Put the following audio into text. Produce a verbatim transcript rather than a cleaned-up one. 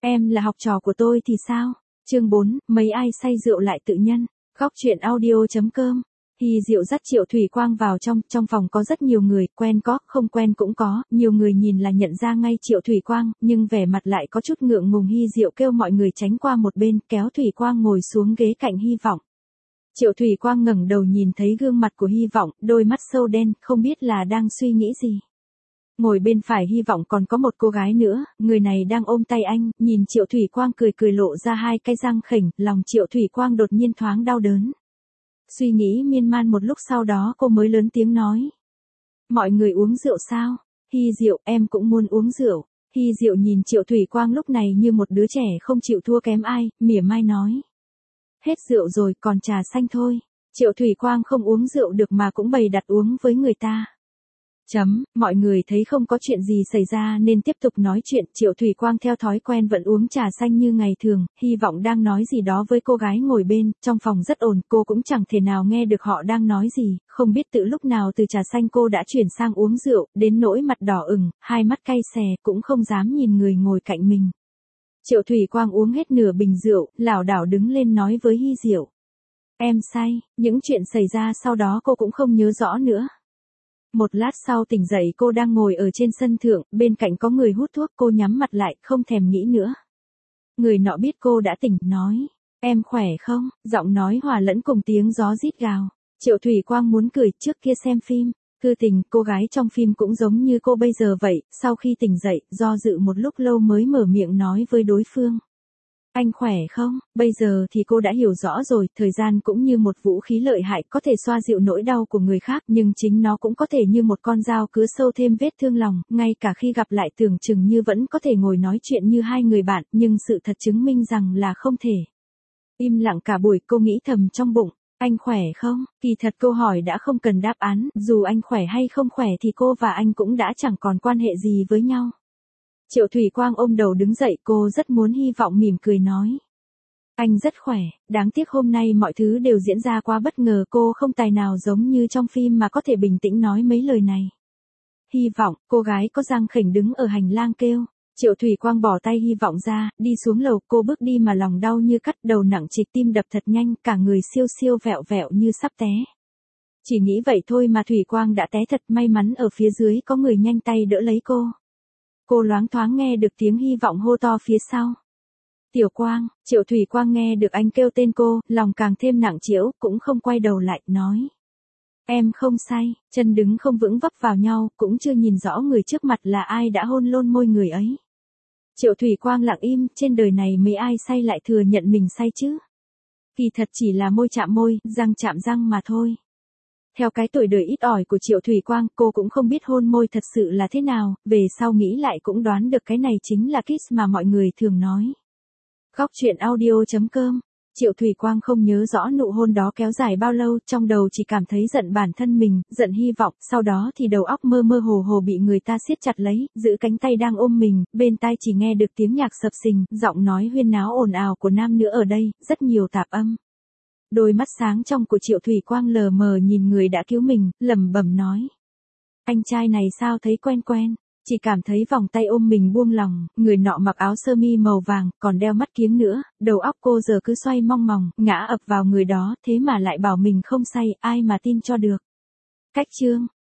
Em là học trò của tôi thì sao? Chương bốn, mấy ai say rượu lại tự nhân. Góc truyện audio.com. Hy Diệu dắt Triệu Thủy Quang vào trong, trong phòng có rất nhiều người, quen có, không quen cũng có, nhiều người nhìn là nhận ra ngay Triệu Thủy Quang, nhưng vẻ mặt lại có chút ngượng ngùng. Hy Diệu kêu mọi người tránh qua một bên, kéo Thủy Quang ngồi xuống ghế cạnh Hy Vọng. Triệu Thủy Quang ngẩng đầu nhìn thấy gương mặt của Hy Vọng, đôi mắt sâu đen, không biết là đang suy nghĩ gì. Ngồi bên phải Hy Vọng còn có một cô gái nữa, người này đang ôm tay anh, nhìn Triệu Thủy Quang cười cười lộ ra hai cái răng khểnh, lòng Triệu Thủy Quang đột nhiên thoáng đau đớn. Suy nghĩ miên man một lúc sau đó cô mới lớn tiếng nói. Mọi người uống rượu sao? Hy Diệu, em cũng muốn uống rượu. Hy Diệu nhìn Triệu Thủy Quang lúc này như một đứa trẻ không chịu thua kém ai, mỉa mai nói. Hết rượu rồi, còn trà xanh thôi. Triệu Thủy Quang không uống rượu được mà cũng bày đặt uống với người ta. Chấm, mọi người thấy không có chuyện gì xảy ra nên tiếp tục nói chuyện. Triệu Thủy Quang theo thói quen vẫn uống trà xanh như ngày thường, Hy Vọng đang nói gì đó với cô gái ngồi bên, trong phòng rất ồn, cô cũng chẳng thể nào nghe được họ đang nói gì, không biết từ lúc nào từ trà xanh cô đã chuyển sang uống rượu, đến nỗi mặt đỏ ửng, hai mắt cay xè, cũng không dám nhìn người ngồi cạnh mình. Triệu Thủy Quang uống hết nửa bình rượu, lảo đảo đứng lên nói với Hy Diệu. Em say, những chuyện xảy ra sau đó cô cũng không nhớ rõ nữa. Một lát sau tỉnh dậy cô đang ngồi ở trên sân thượng, bên cạnh có người hút thuốc, cô nhắm mặt lại, không thèm nghĩ nữa. Người nọ biết cô đã tỉnh, nói, em khỏe không? Giọng nói hòa lẫn cùng tiếng gió rít gào. Triệu Thủy Quang muốn cười, trước kia xem phim, Thư Tình, cô gái trong phim cũng giống như cô bây giờ vậy, sau khi tỉnh dậy, do dự một lúc lâu mới mở miệng nói với đối phương. Anh khỏe không? Bây giờ thì cô đã hiểu rõ rồi, thời gian cũng như một vũ khí lợi hại, có thể xoa dịu nỗi đau của người khác, nhưng chính nó cũng có thể như một con dao cứa sâu thêm vết thương lòng, ngay cả khi gặp lại tưởng chừng như vẫn có thể ngồi nói chuyện như hai người bạn, nhưng sự thật chứng minh rằng là không thể. Im lặng cả buổi, cô nghĩ thầm trong bụng, anh khỏe không? Kỳ thật câu hỏi đã không cần đáp án, dù anh khỏe hay không khỏe thì cô và anh cũng đã chẳng còn quan hệ gì với nhau. Triệu Thủy Quang ôm đầu đứng dậy, cô rất muốn Hy Vọng mỉm cười nói. Anh rất khỏe, đáng tiếc hôm nay mọi thứ đều diễn ra quá bất ngờ, cô không tài nào giống như trong phim mà có thể bình tĩnh nói mấy lời này. Hy Vọng, cô gái có răng khểnh đứng ở hành lang kêu. Triệu Thủy Quang bỏ tay Hy Vọng ra, đi xuống lầu, cô bước đi mà lòng đau như cắt, đầu nặng trịch, tim đập thật nhanh, cả người siêu siêu vẹo vẹo như sắp té. Chỉ nghĩ vậy thôi mà Thủy Quang đã té thật, may mắn ở phía dưới có người nhanh tay đỡ lấy cô. Cô loáng thoáng nghe được tiếng Hy Vọng hô to phía sau. Tiểu Quang, Triệu Thủy Quang nghe được anh kêu tên cô, lòng càng thêm nặng trĩu, cũng không quay đầu lại, nói. Em không say, chân đứng không vững vấp vào nhau, cũng chưa nhìn rõ người trước mặt là ai đã hôn lôn môi người ấy. Triệu Thủy Quang lặng im, trên đời này mấy ai say lại thừa nhận mình say chứ. Kỳ thật chỉ là môi chạm môi, răng chạm răng mà thôi. Theo cái tuổi đời ít ỏi của Triệu Thủy Quang, cô cũng không biết hôn môi thật sự là thế nào, về sau nghĩ lại cũng đoán được cái này chính là kiss mà mọi người thường nói. Góc truyện audio.com. Triệu Thủy Quang không nhớ rõ nụ hôn đó kéo dài bao lâu, trong đầu chỉ cảm thấy giận bản thân mình, giận Hy Vọng, sau đó thì đầu óc mơ mơ hồ hồ bị người ta siết chặt lấy, giữ cánh tay đang ôm mình, bên tai chỉ nghe được tiếng nhạc sập sình, giọng nói huyên náo ồn ào của nam nữ ở đây, rất nhiều tạp âm. Đôi mắt sáng trong của Triệu Thủy Quang lờ mờ nhìn người đã cứu mình, lẩm bẩm nói. Anh trai này sao thấy quen quen, chỉ cảm thấy vòng tay ôm mình buông lòng, người nọ mặc áo sơ mi màu vàng, còn đeo mắt kiếng nữa, đầu óc cô giờ cứ xoay mong mòng, ngã ập vào người đó, thế mà lại bảo mình không say, ai mà tin cho được. Cách chương.